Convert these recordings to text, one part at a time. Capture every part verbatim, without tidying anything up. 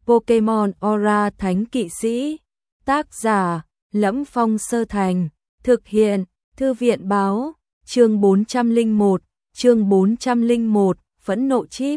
Pokemon Aura Thánh Kỵ Sĩ. Tác giả: Lẫm Phong Sơ Thành. Thực hiện: Thư viện báo. Chương bốn trăm lẻ một, chương bốn trăm lẻ một, phẫn nộ chip.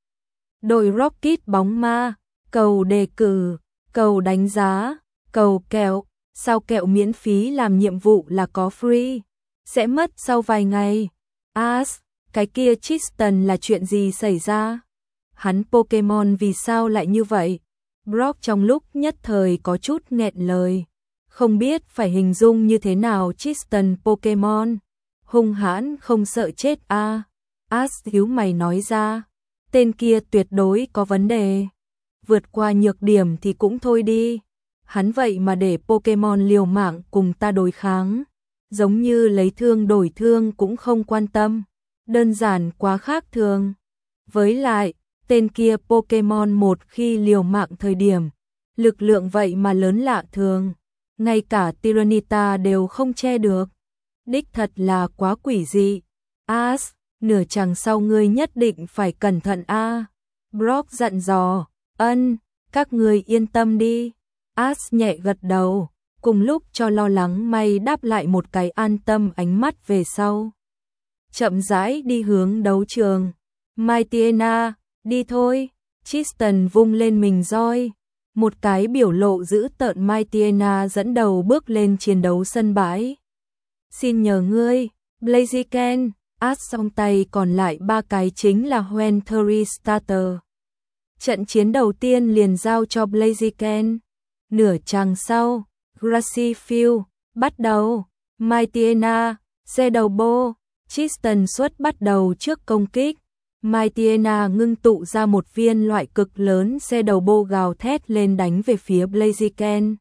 Đội Rocket bóng ma, cầu đề cử, cầu đánh giá, cầu kẹo, sao kẹo miễn phí làm nhiệm vụ là có free, sẽ mất sau vài ngày. As, cái kia Tristan là chuyện gì xảy ra? Hắn Pokemon vì sao lại như vậy? Brock trong lúc nhất thời có chút nghẹn lời, không biết phải hình dung như thế nào Tristan Pokemon. Hung hãn không sợ chết a à? As hiếu mày nói ra, tên kia tuyệt đối có vấn đề. Vượt qua nhược điểm thì cũng thôi đi. Hắn vậy mà để Pokemon liều mạng cùng ta đối kháng. Giống như lấy thương đổi thương cũng không quan tâm. Đơn giản quá khác thường. Với lại, tên kia Pokemon một khi liều mạng thời điểm, lực lượng vậy mà lớn lạ thường. Ngay cả Tyranitar đều không che được. Đích thật là quá quỷ dị. As, nửa chặng sau ngươi nhất định phải cẩn thận a. À. Brock dặn dò. Ân, các ngươi yên tâm đi. As nhẹ gật đầu, cùng lúc cho lo lắng may đáp lại một cái an tâm ánh mắt về sau. Chậm rãi đi hướng đấu trường. Mightyena, đi thôi. Tristan vung lên mình roi. Một cái biểu lộ dữ tợn Mightyena dẫn đầu bước lên chiến đấu sân bãi. Xin nhờ ngươi, Blaziken. As trong tay còn lại ba cái chính là Huentary Starter. Trận chiến đầu tiên liền giao cho Blaziken. Nửa chặng sau, Grassy Field bắt đầu. Mightyena, Shadowbo, Tristan xuất bắt đầu trước công kích. Mightyena ngưng tụ ra một viên loại cực lớn Shadowbo gào thét lên đánh về phía Blaziken.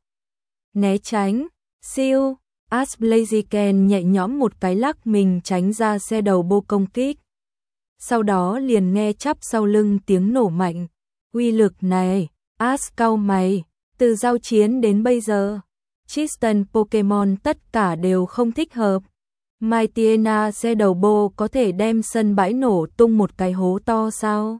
Né tránh, siêu. As Blaziken nhẹ nhõm một cái lắc mình tránh ra Shadowbo công kích. Sau đó liền nghe chắp sau lưng tiếng nổ mạnh. Uy lực này, As cau mày, từ giao chiến đến bây giờ, Tristan Pokemon tất cả đều không thích hợp. Mightyena Shadowbo có thể đem sân bãi nổ tung một cái hố to sao?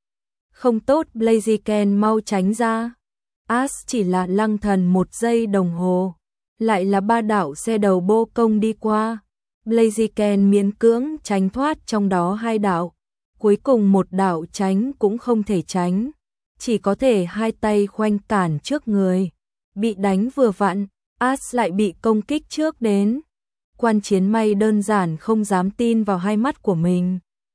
Không tốt, Blaziken mau tránh ra. As chỉ là lăng thần một giây đồng hồ. Lại là ba đạo Shadowbo công đi qua. Blaziken miễn cưỡng tránh thoát trong đó hai đạo. Cuối cùng một đạo tránh cũng không thể tránh. Chỉ có thể hai tay khoanh cản trước người. Bị đánh vừa vặn, As lại bị công kích trước đến. Quan chiến may đơn giản không dám tin vào hai mắt của mình.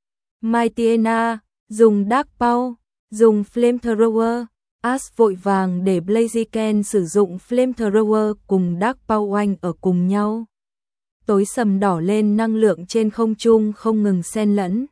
Mightyena, dùng Dark Paw, dùng Flamethrower. As vội vàng để Blaziken sử dụng Flamethrower cùng Dark Paw oanh ở cùng nhau. Tối sầm đỏ lên, năng lượng trên không trung không ngừng xen lẫn.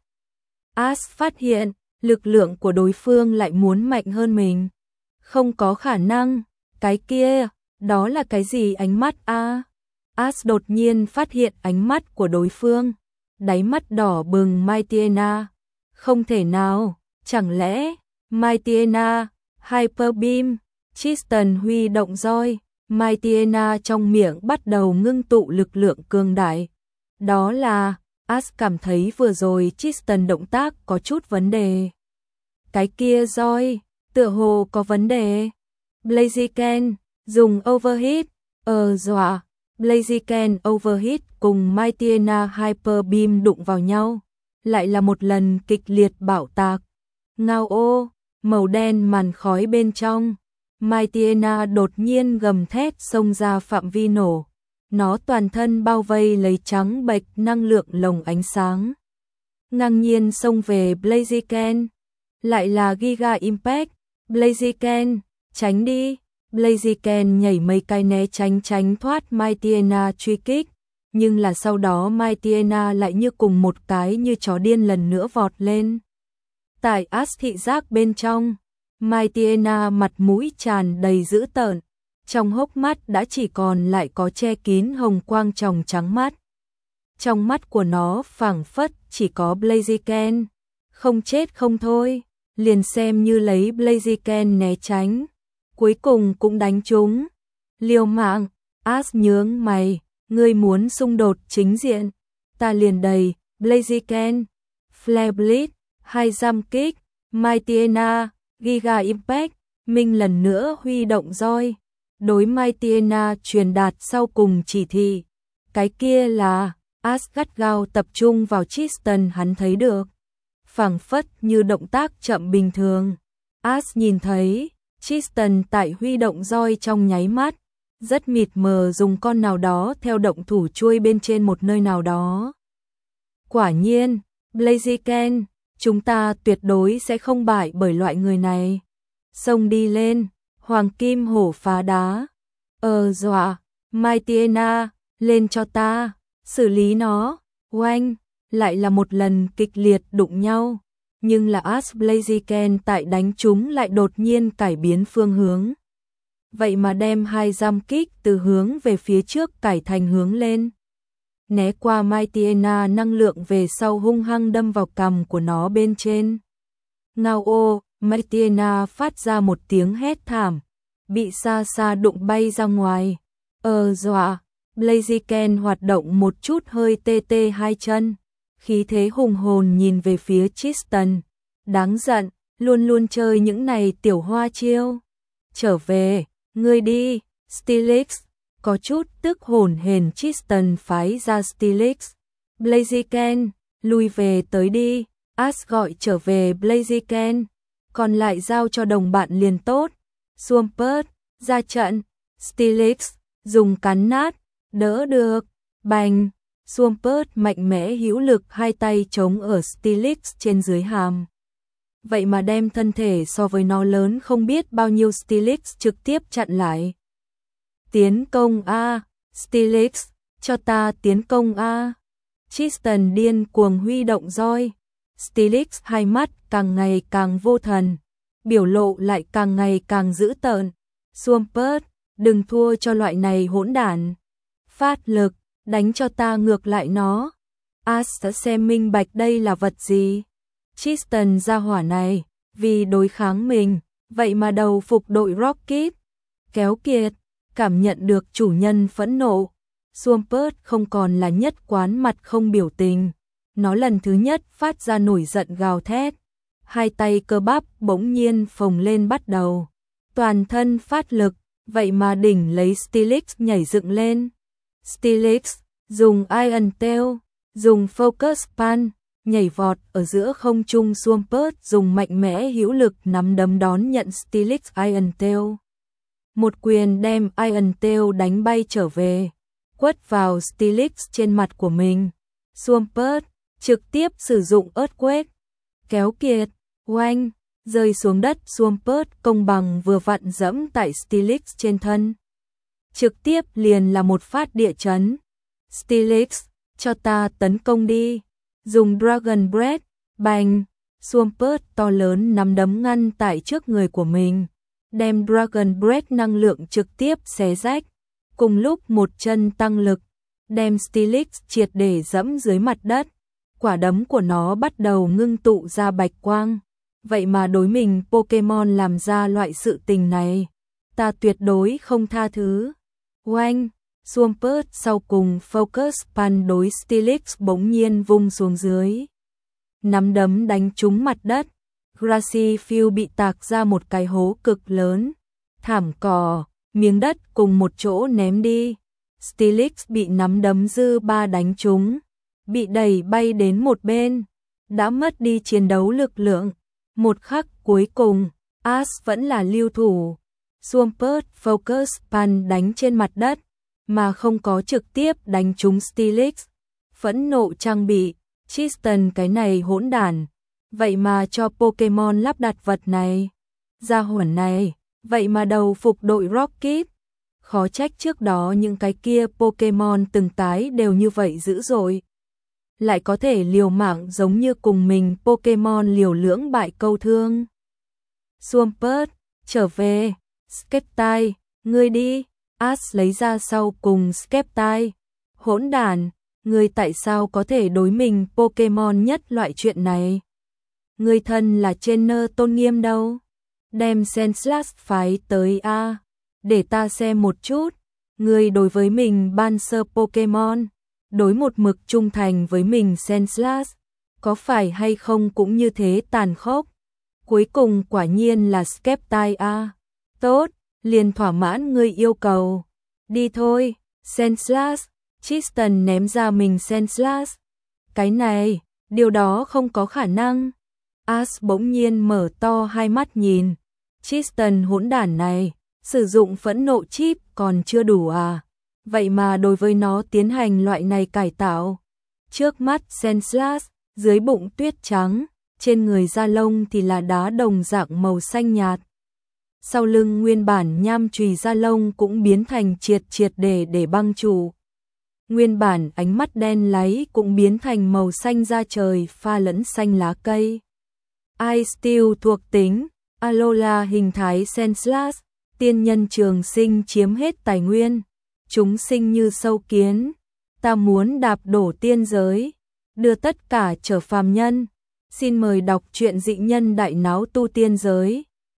As phát hiện, lực lượng của đối phương lại muốn mạnh hơn mình. Không có khả năng, cái kia, đó là cái gì ánh mắt a? À? As đột nhiên phát hiện ánh mắt của đối phương. Đáy mắt đỏ bừng Mightyena. Không thể nào, chẳng lẽ, Mightyena, Hyper Beam, Tristan huy động roi, Mightyena trong miệng bắt đầu ngưng tụ lực lượng cường đại. Đó là, As cảm thấy vừa rồi Tristan động tác có chút vấn đề. Cái kia roi, tựa hồ có vấn đề. Blaziken, dùng Overhit, ờ dọa, Blaziken Overhit cùng Mightyena Hyper Beam đụng vào nhau. Lại là một lần kịch liệt bạo tạc. Ngao ô, màu đen màn khói bên trong. Mightyena đột nhiên gầm thét xông ra phạm vi nổ. Nó toàn thân bao vây lấy trắng bệch năng lượng lồng ánh sáng. Ngang nhiên xông về Blaziken. Lại là Giga Impact. Blaziken, tránh đi. Blaziken nhảy mấy cái né tránh tránh thoát Mightyena truy kích. Nhưng là sau đó Mightyena lại như cùng một cái như chó điên lần nữa vọt lên. Tại As thị giác bên trong, Mightyena mặt mũi tràn đầy dữ tợn. Trong hốc mắt đã chỉ còn lại có che kín hồng quang tròng trắng mắt. Trong mắt của nó phảng phất chỉ có Blaziken. Không chết không thôi, liền xem như lấy Blaziken né tránh. Cuối cùng cũng đánh trúng. Liều mạng, As nhướng mày, ngươi muốn xung đột chính diện. Ta liền đầy, Blaziken, Flare Blitz, hai giam kích, Mightyena, Giga Impact, Minh lần nữa huy động roi, đối Mytiena truyền đạt sau cùng chỉ thị. Cái kia là, Ash gắt gao tập trung vào Tristan hắn thấy được. Phảng phất như động tác chậm bình thường. Ash nhìn thấy, Tristan tại huy động roi trong nháy mắt, rất mịt mờ dùng con nào đó theo động thủ chuôi bên trên một nơi nào đó. Quả nhiên, Blaziken, chúng ta tuyệt đối sẽ không bại bởi loại người này. Xông đi lên, Hoàng Kim Hổ phá đá. Ờ dọa, Mytiena, lên cho ta, xử lý nó. Oanh, lại là một lần kịch liệt đụng nhau. Nhưng là Ash Blaziken tại đánh chúng lại đột nhiên cải biến phương hướng. Vậy mà đem hai giam kích từ hướng về phía trước cải thành hướng lên. Né qua Mytiena năng lượng về sau hung hăng đâm vào cằm của nó bên trên. Ngao ô, Mytiena phát ra một tiếng hét thảm, bị xa xa đụng bay ra ngoài. Ờ dọa, Blaziken hoạt động một chút hơi tê tê hai chân. Khí thế hùng hồn nhìn về phía Tristan. Đáng giận, luôn luôn chơi những này tiểu hoa chiêu. Trở về, ngươi đi, Steelix. Có chút tức hồn hển Tristan phái ra Steelix. Blaziken, lui về tới đi. Ash gọi trở về Blaziken. Còn lại giao cho đồng bạn liền tốt. Swampert, ra trận. Steelix, dùng cắn nát, đỡ được. Bành. Swampert mạnh mẽ hữu lực hai tay chống ở Steelix trên dưới hàm. Vậy mà đem thân thể so với nó lớn không biết bao nhiêu Steelix trực tiếp chặn lại. Tiến công A, Steelix, cho ta tiến công A. Tristan điên cuồng huy động roi. Steelix hai mắt càng ngày càng vô thần, biểu lộ lại càng ngày càng dữ tợn. Swampert, đừng thua cho loại này hỗn đản. Phát lực, đánh cho ta ngược lại nó. Ash đã xem minh bạch đây là vật gì. Tristan ra hỏa này, vì đối kháng mình, vậy mà đầu phục đội Rocket. Kéo kiệt, cảm nhận được chủ nhân phẫn nộ. Swampert không còn là nhất quán mặt không biểu tình. Nó lần thứ nhất phát ra nổi giận gào thét. Hai tay cơ bắp bỗng nhiên phồng lên bắt đầu. Toàn thân phát lực, vậy mà đỉnh lấy Steelix nhảy dựng lên. Steelix, dùng Iron Tail, dùng Focus Pan, nhảy vọt ở giữa không trung. Swampert dùng mạnh mẽ hữu lực nắm đấm đón nhận Steelix Iron Tail. Một quyền đem Iron Tail đánh bay trở về, quất vào Steelix trên mặt của mình. Swampert trực tiếp sử dụng Earthquake, kéo kiệt, oanh, rơi xuống đất. Swampert công bằng vừa vặn dẫm tại Steelix trên thân. Trực tiếp liền là một phát địa chấn. Steelix, cho ta tấn công đi. Dùng Dragon Breath, bành. Swampert to lớn nắm đấm ngăn tại trước người của mình, đem Dragon Breath năng lượng trực tiếp xé rách. Cùng lúc một chân tăng lực, đem Steelix triệt để dẫm dưới mặt đất. Quả đấm của nó bắt đầu ngưng tụ ra bạch quang. Vậy mà đối mình Pokemon làm ra loại sự tình này, ta tuyệt đối không tha thứ. Oanh, Swampert sau cùng Focus Pan đối Steelix bỗng nhiên vung xuống dưới. Nắm đấm đánh trúng mặt đất. Grassy Field bị tạc ra một cái hố cực lớn. Thảm cỏ, miếng đất cùng một chỗ ném đi. Steelix bị nắm đấm dư ba đánh trúng, bị đẩy bay đến một bên, đã mất đi chiến đấu lực lượng. Một khắc cuối cùng, Ash vẫn là lưu thủ. Swampert Focus Pan đánh trên mặt đất, mà không có trực tiếp đánh trúng Steelix. Phẫn nộ trang bị, Tristan cái này hỗn đản, vậy mà cho Pokemon lắp đặt vật này. Gia hỏa này, vậy mà đầu phục đội Rocket. Khó trách trước đó những cái kia Pokemon từng tái đều như vậy dữ dội. Lại có thể liều mạng giống như cùng mình Pokemon liều lưỡng bại câu thương. Swampert, trở về. Sceptile, ngươi đi. Ash lấy ra sau cùng Sceptile. Hỗn đản, ngươi tại sao có thể đối mình Pokemon nhất loại chuyện này? Ngươi thân là trainer tôn nghiêm đâu? Đem Sandslash phái tới a, để ta xem một chút. Ngươi đối với mình ban sơ Pokemon, đối một mực trung thành với mình Sandslash, có phải hay không cũng như thế tàn khốc? Cuối cùng quả nhiên là Sceptile a. Tốt, liền thỏa mãn ngươi yêu cầu. Đi thôi, Senseless. Tristan ném ra mình Senseless. Cái này, điều đó không có khả năng. Ash bỗng nhiên mở to hai mắt nhìn. Tristan hỗn đản này, sử dụng phẫn nộ chip còn chưa đủ à? Vậy mà đối với nó tiến hành loại này cải tạo. Trước mắt Senseless, dưới bụng tuyết trắng, trên người da lông thì là đá đồng dạng màu xanh nhạt. Sau lưng nguyên bản nham chùy da lông cũng biến thành triệt triệt để để băng trụ. Nguyên bản ánh mắt đen láy cũng biến thành màu xanh da trời pha lẫn xanh lá cây. Ice Steel thuộc tính, Alola hình thái Senseless, tiên nhân trường sinh chiếm hết tài nguyên. Chúng sinh như sâu kiến, ta muốn đạp đổ tiên giới, đưa tất cả trở phàm nhân. Xin mời đọc truyện Dị Nhân Đại Náo Tu Tiên Giới.